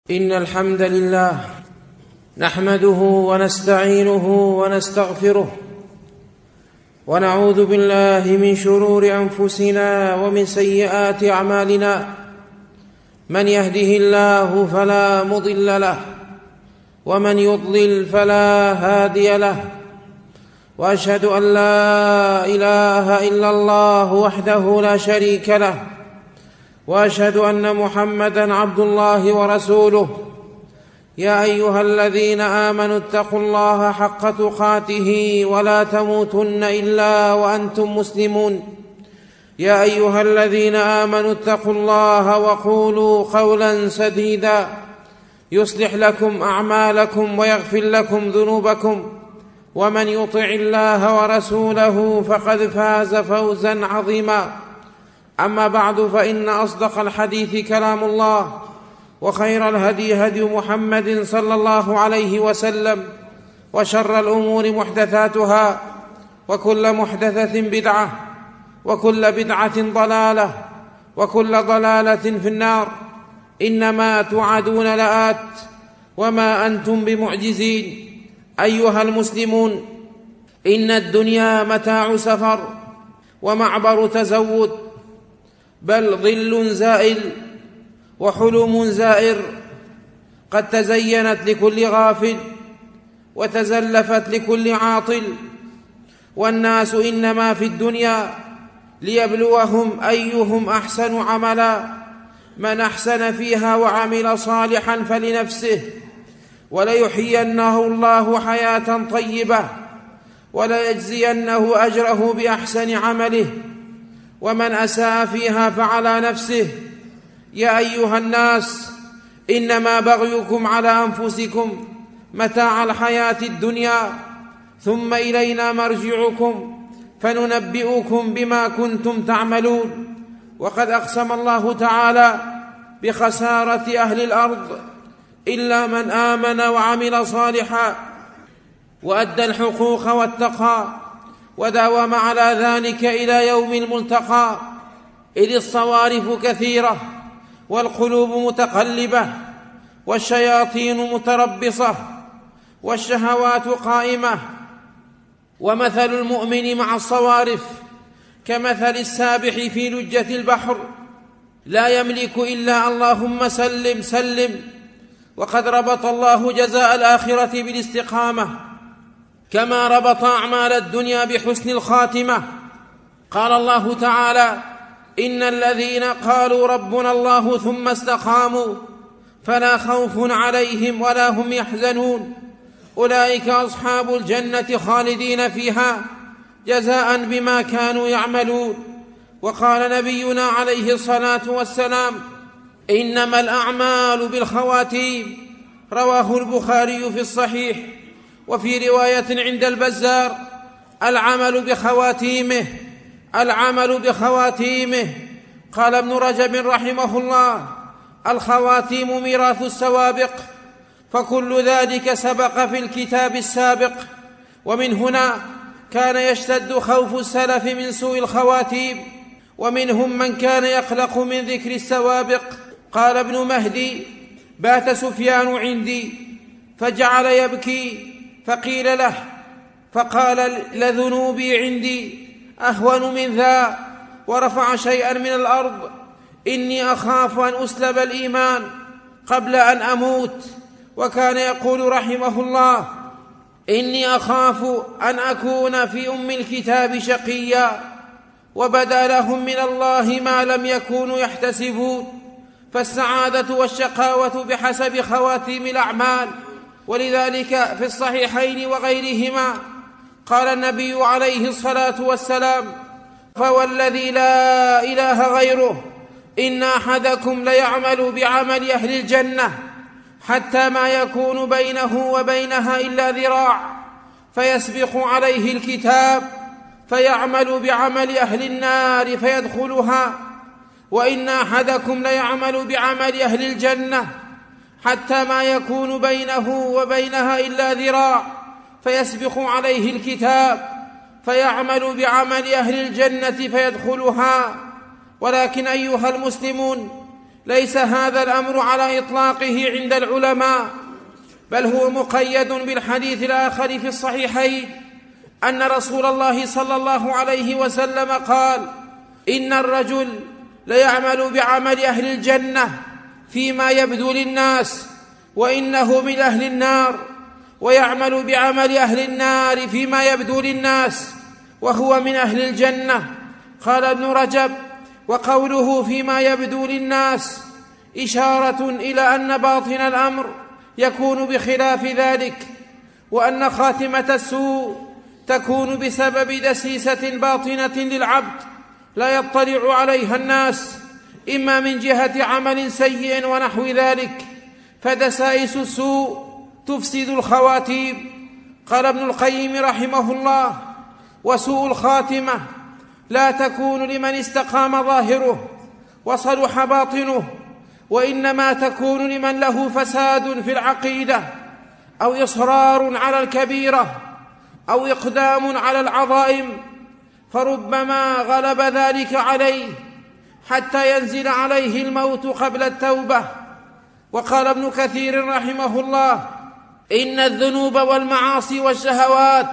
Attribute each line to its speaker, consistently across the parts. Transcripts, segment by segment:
Speaker 1: إن الحمد لله نحمده ونستعينه ونستغفره ونعوذ بالله من شرور أنفسنا ومن سيئات أعمالنا. من يهده الله فلا مضل له ومن يضلل فلا هادي له، وأشهد أن لا إله إلا الله وحده لا شريك له، وأشهد أن محمدًا عبد الله ورسوله. يا أيها الذين آمنوا اتقوا الله حق تقاته ولا تموتن إلا وأنتم مسلمون. يا أيها الذين آمنوا اتقوا الله وقولوا قولا سديدا يصلح لكم أعمالكم ويغفر لكم ذنوبكم، ومن يطع الله ورسوله فقد فاز فوزا عظيما. أما بعد، فإن أصدق الحديث كلام الله، وخير الهدي هدي محمد صلى الله عليه وسلم، وشر الأمور محدثاتها، وكل محدثة بدعة، وكل بدعة ضلالة، وكل ضلالة في النار. إنما توعدون لآت وما أنتم بمعجزين. أيها المسلمون، إن الدنيا متاع سفر ومعبر تزود، بل ظل زائل وحلم زائر، قد تزينت لكل غافل وتزلفت لكل عاطل. والناس إنما في الدنيا ليبلوهم أيهم أحسن عملا، من أحسن فيها وعمل صالحا فلنفسه، وليحيينه الله حياة طيبة، وليجزينه أجره بأحسن عمله، ومن أساء فيها فعلى نفسه. يا أيها الناس، إنما بغيكم على أنفسكم متاع الحياة الدنيا، ثم إلينا مرجعكم فننبئكم بما كنتم تعملون. وقد أقسم الله تعالى بخسارة أهل الأرض إلا من آمن وعمل صالحا وأدى الحقوق واتقى وداوم على ذلك إلى يوم الملتقى. إذ الصوارف كثيرة والقلوب متقلبة والشياطين متربصة والشهوات قائمة. ومثل المؤمن مع الصوارف كمثل السابح في لجة البحر، لا يملك إلا اللهم سلم سلم. وقد ربط الله جزاء الآخرة بالاستقامة، كما ربط أعمال الدنيا بحسن الخاتمة. قال الله تعالى: إن الذين قالوا ربنا الله ثم استقاموا فلا خوف عليهم ولا هم يحزنون، أولئك أصحاب الجنة خالدين فيها جزاء بما كانوا يعملون. وقال نبينا عليه الصلاة والسلام: إنما الأعمال بالخواتيم، رواه البخاري في الصحيح. وفي رواية عند البزار: العمل بخواتيمه، العمل بخواتيمه. قال ابن رجب رحمه الله: الخواتيم ميراث السوابق، فكل ذلك سبق في الكتاب السابق. ومن هنا كان يشتد خوف السلف من سوء الخواتيم، ومنهم من كان يقلق من ذكر السوابق. قال ابن مهدي: بات سفيان عندي فجعل يبكي، فقيل له فقال: لذنوبي عندي أهون من ذا، ورفع شيئا من الأرض: إني أخاف أن أسلب الإيمان قبل أن أموت. وكان يقول رحمه الله: إني أخاف أن أكون في أم الكتاب شقيا، وبدا لهم من الله ما لم يكونوا يحتسبون. فالسعادة والشقاوة بحسب خواتيم الأعمال. ولذلك في الصحيحين وغيرهما قال النبي عليه الصلاة والسلام: فوالذي لا إله غيره إن أحدكم ليعمل بعمل أهل الجنة حتى ما يكون بينه وبينها إلا ذراع، فيسبق عليه الكتاب فيعمل بعمل أهل النار فيدخلها، وإن أحدكم ليعمل بعمل أهل الجنة حتى ما يكون بينه وبينها إلا ذراع، فيسبق عليه الكتاب فيعمل بعمل أهل الجنة فيدخلها. ولكن أيها المسلمون، ليس هذا الأمر على إطلاقه عند العلماء، بل هو مقيد بالحديث الآخر في الصحيحين أن رسول الله صلى الله عليه وسلم قال: إن الرجل ليعمل بعمل أهل الجنة فيما يبدو للناس وإنه من أهل النار، ويعمل بعمل أهل النار فيما يبدو للناس وهو من أهل الجنة. قال ابن رجب: وقوله فيما يبدو للناس إشارة إلى أن باطن الأمر يكون بخلاف ذلك، وأن خاتمة السوء تكون بسبب دسيسة باطنة للعبد لا يطلع عليها الناس، إما من جهة عمل سيء ونحو ذلك، فدسائس السوء تفسد الخواتيم. قال ابن القيم رحمه الله: وسوء الخاتمة لا تكون لمن استقام ظاهره وصلح باطنه، وإنما تكون لمن له فساد في العقيدة، أو إصرار على الكبيرة، أو إقدام على العظائم، فربما غلب ذلك عليه حتى ينزل عليه الموت قبل التوبة. وقال ابن كثير رحمه الله: إن الذنوب والمعاصي والشهوات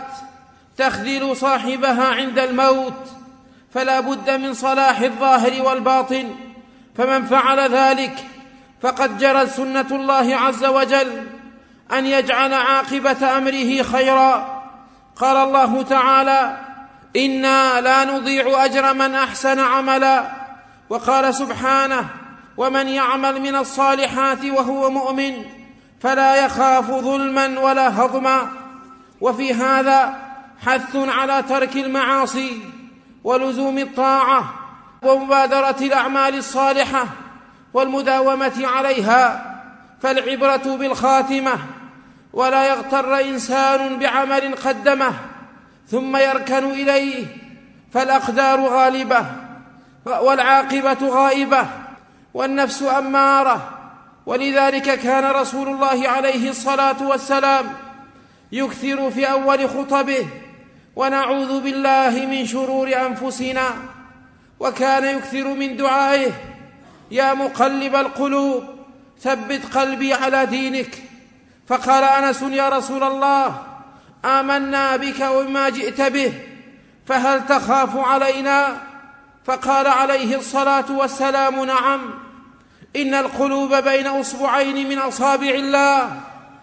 Speaker 1: تخذل صاحبها عند الموت، فلا بد من صلاح الظاهر والباطن، فمن فعل ذلك فقد جرت سنة الله عز وجل أن يجعل عاقبة أمره خيرا. قال الله تعالى: إنا لا نضيع أجر من أحسن عملا. وقال سبحانه: ومن يعمل من الصالحات وهو مؤمن فلا يخاف ظلما ولا هضما. وفي هذا حث على ترك المعاصي ولزوم الطاعة ومبادرة الأعمال الصالحة والمداومة عليها، فالعبرة بالخاتمة، ولا يغتر إنسان بعمل قدمه ثم يركن إليه، فالأقدار غالبة والعاقبة غائبة والنفس أمارة. ولذلك كان رسول الله عليه الصلاة والسلام يكثر في أول خطبه: ونعوذ بالله من شرور أنفسنا. وكان يكثر من دعائه: يا مقلب القلوب ثبت قلبي على دينك. فقال أنس: يا رسول الله، آمنا بك وما جئت به، فهل تخاف علينا؟ فقال عليه الصلاة والسلام: نعم، إن القلوب بين أصبعين من أصابع الله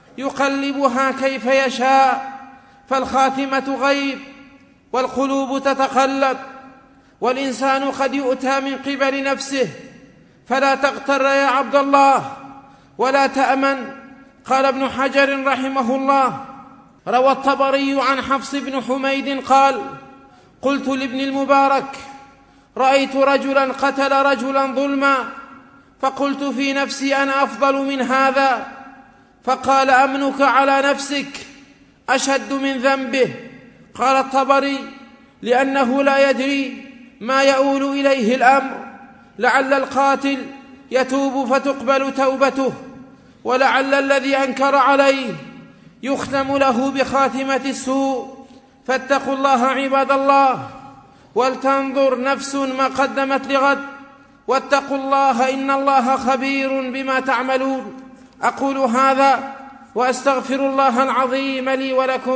Speaker 1: يقلبها كيف يشاء، فالخاتمة غيب والقلوب تتقلب، والإنسان قد يؤتى من قبل نفسه، فلا تغتر يا عبد الله ولا تأمن. قال ابن حجر رحمه الله: روى الطبري عن حفص بن حميد قال: قلت لابن المبارك: رأيت رجلا قتل رجلا ظلما، فقلت في نفسي أنا أفضل من هذا، فقال: أمنك على نفسك أشد من ذنبه. قال الطبري: لأنه لا يدري ما يؤول إليه الأمر، لعل القاتل يتوب فتقبل توبته، ولعل الذي أنكر عليه يختم له بخاتمة السوء. فاتقوا الله عباد الله، ولتنظر نفس ما قدمت لغد، واتقوا الله إن الله خبير بما تعملون. أقول هذا وأستغفر الله العظيم لي ولكم.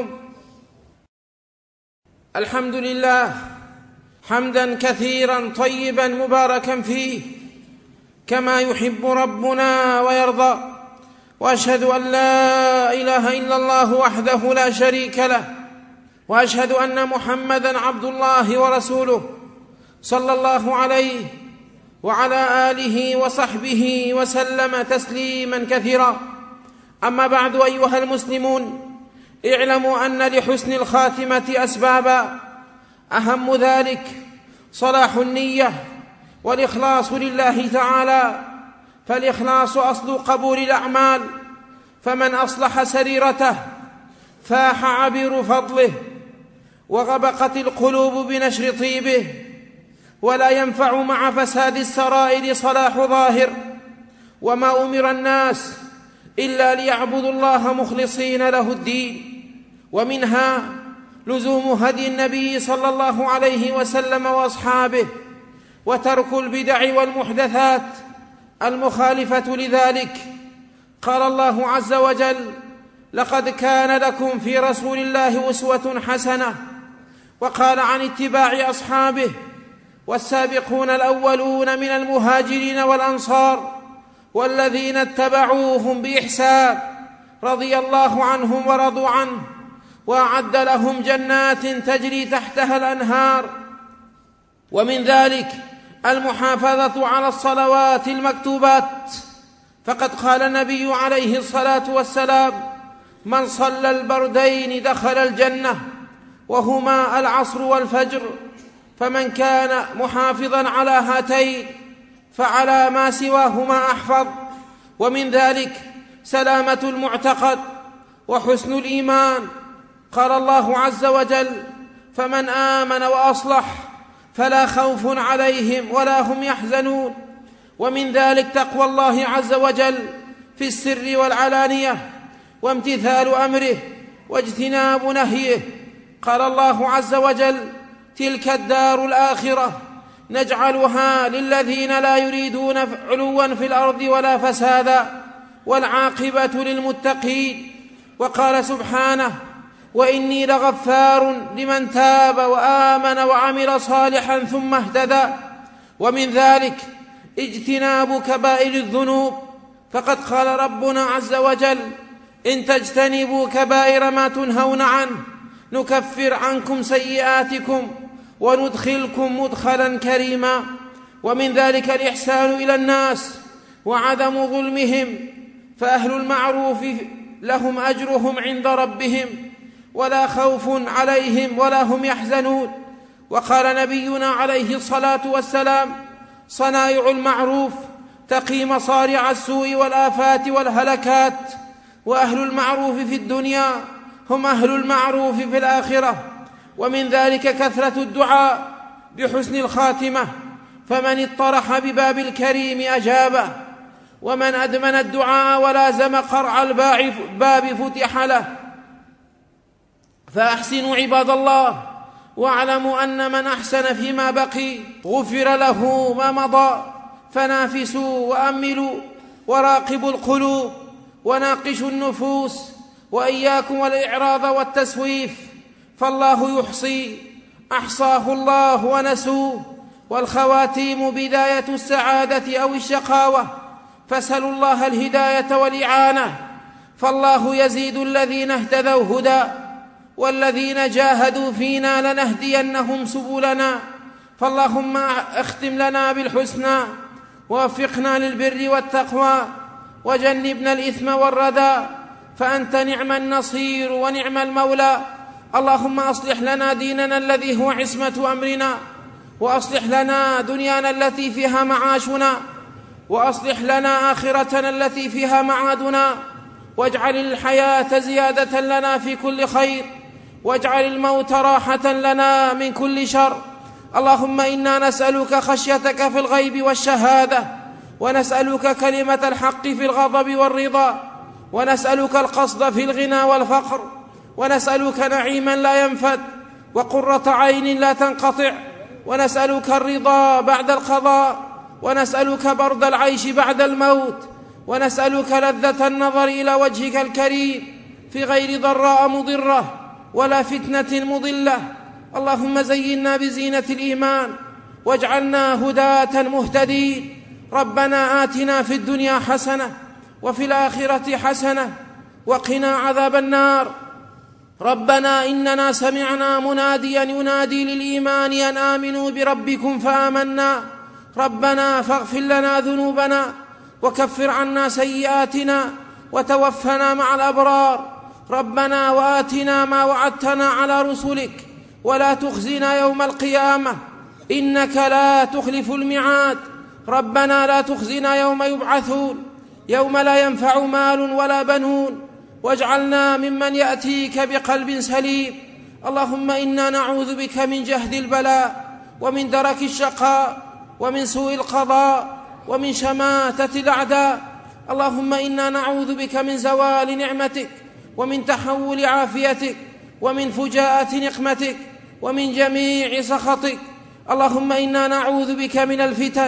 Speaker 1: الحمد لله حمدا كثيرا طيبا مباركا فيه كما يحب ربنا ويرضى، وأشهد أن لا إله إلا الله وحده لا شريك له، وأشهد أن محمدا عبد الله ورسوله صلى الله عليه وعلى آله وصحبه وسلم تسليما كثيرا. أما بعد، أيها المسلمون، اعلموا أن لحسن الخاتمة أسبابا، أهم ذلك صلاح النية والإخلاص لله تعالى، فالإخلاص أصل قبول الأعمال، فمن أصلح سريرته فاح عبير فضله، وغبقت القلوب بنشر طيبه، ولا ينفع مع فساد السرائر صلاح ظاهر. وما أمر الناس إلا ليعبدوا الله مخلصين له الدين، ومنها لزوم هدي النبي صلى الله عليه وسلم وأصحابه، وترك البدع والمحدثات، المخالفة لذلك. قال الله عز وجل: لقد كان لكم في رسول الله أسوة حسنة. وقال عن اتباع أصحابه: والسابقون الأولون من المهاجرين والأنصار والذين اتبعوهم بإحسان رضي الله عنهم ورضوا عنه وأعد لهم جنات تجري تحتها الأنهار. ومن ذلك المحافظة على الصلوات المكتوبات، فقد قال النبي عليه الصلاة والسلام: من صلى البردين دخل الجنة، وهما العصر والفجر. فمن كان محافظا على هاتين فعلى ما سواهما أحفظ. ومن ذلك سلامة المعتقد وحسن الإيمان. قال الله عز وجل: فمن آمن وأصلح فلا خوف عليهم ولا هم يحزنون. ومن ذلك تقوى الله عز وجل في السر والعلانية، وامتثال أمره واجتناب نهيه. قال الله عز وجل: تلك الدار الآخرة نجعلها للذين لا يريدون علوا في الأرض ولا فسادا والعاقبة للمتقين. وقال سبحانه: وإني لغفار لمن تاب وآمن وعمل صالحا ثم اهتدى. ومن ذلك اجتناب كبائر الذنوب، فقد قال ربنا عز وجل: إن تجتنبوا كبائر ما تنهون عنه نكفر عنكم سيئاتكم وندخلكم مدخلا كريما. ومن ذلك الإحسان إلى الناس وعدم ظلمهم، فأهل المعروف لهم أجرهم عند ربهم ولا خوف عليهم ولا هم يحزنون. وقال نبينا عليه الصلاة والسلام: صنائع المعروف تقي مصارع السوء والآفات والهلكات، وأهل المعروف في الدنيا هم أهل المعروف في الآخرة. ومن ذلك كثرة الدعاء بحسن الخاتمة، فمن اطرح بباب الكريم أجابه، ومن أدمن الدعاء ولازم قرع الباب فتح له. فأحسنوا عباد الله، واعلموا أن من أحسن فيما بقي غفر له ما مضى. فنافسوا وأملوا وراقبوا القلوب وناقشوا النفوس، وإياكم والإعراض والتسويف، فالله يحصي أحصاه الله ونسوه. والخواتيم بداية السعادة أو الشقاوة، فاسألوا الله الهداية والإعانة، فالله يزيد الذين اهتدوا هدى، والذين جاهدوا فينا لنهدينهم سبلنا. فاللهم اختم لنا بالحسنى، ووفقنا للبر والتقوى، وجنبنا الإثم والردى، فأنت نعم النصير ونعم المولى. اللهم أصلح لنا ديننا الذي هو عصمة أمرنا، وأصلح لنا دنيانا التي فيها معاشنا، وأصلح لنا آخرتنا التي فيها معادنا، واجعل الحياة زيادة لنا في كل خير، واجعل الموت راحة لنا من كل شر. اللهم إنا نسألك خشيتك في الغيب والشهادة، ونسألك كلمة الحق في الغضب والرضا، ونسألك القصد في الغنى والفقر، ونسألك نعيما لا ينفد وقرة عين لا تنقطع، ونسألك الرضا بعد القضاء، ونسألك برد العيش بعد الموت، ونسألك لذة النظر إلى وجهك الكريم في غير ضراء مضرة ولا فتنة مضلة. اللهم زينا بزينة الإيمان واجعلنا هداة مهتدين. ربنا آتنا في الدنيا حسنة وفي الآخرة حسنة وقنا عذاب النار. ربنا إننا سمعنا مناديا ينادي للإيمان أن آمنوا بربكم فآمنا. ربنا فاغفر لنا ذنوبنا وكفر عنا سيئاتنا وتوفنا مع الأبرار. ربنا وآتنا ما وعدتنا على رسلك ولا تخزنا يوم القيامة إنك لا تخلف الميعاد. ربنا لا تخزنا يوم يبعثون، يوم لا ينفع مال ولا بنون، واجعلنا ممن يأتيك بقلب سليم. اللهم إنا نعوذ بك من جهد البلاء ومن درك الشقاء ومن سوء القضاء ومن شماتة الأعداء. اللهم إنا نعوذ بك من زوال نعمتك ومن تحول عافيتك ومن فجاءة نقمتك ومن جميع سخطك. اللهم إنا نعوذ بك من الفتن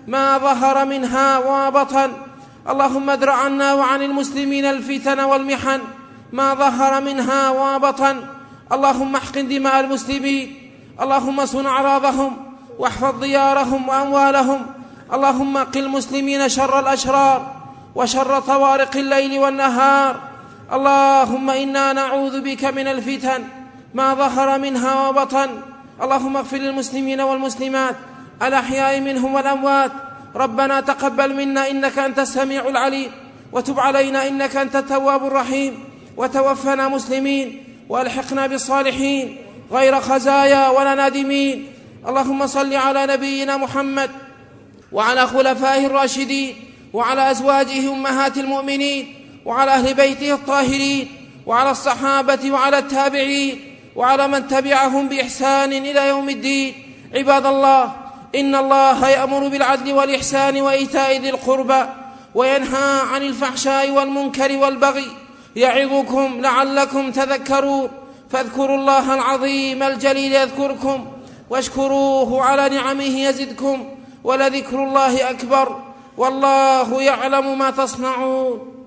Speaker 1: ما ظهر منها وبطن. اللهم ادرع عنا وعن المسلمين الفتن والمحن ما ظهر منها وبطن. اللهم احقن دماء المسلمين، اللهم صن أعراضهم واحفظ ديارهم وأموالهم. اللهم قل المسلمين شر الأشرار وشر طوارق الليل والنهار. اللهم إنا نعوذ بك من الفتن ما ظهر منها وبطن. اللهم اغفر للمسلمين والمسلمات الأحياء منهم والأموات. ربنا تقبل منا إنك أنت السميع العليم، وتب علينا إنك أنت التواب الرحيم، وتوفنا مسلمين وألحقنا بالصالحين غير خزايا ولا نادمين. اللهم صل على نبينا محمد وعلى خلفائه الراشدين وعلى أزواجه أمهات المؤمنين وعلى أهل بيته الطاهرين وعلى الصحابة وعلى التابعين وعلى من تبعهم بإحسان إلى يوم الدين. عباد الله، إن الله يأمر بالعدل والإحسان وإيتاء ذي القربى وينهى عن الفحشاء والمنكر والبغي يعظكم لعلكم تذكرون. فاذكروا الله العظيم الجليل يذكركم، واشكروه على نعمه يزدكم، ولذكر الله أكبر، والله يعلم ما تصنعون.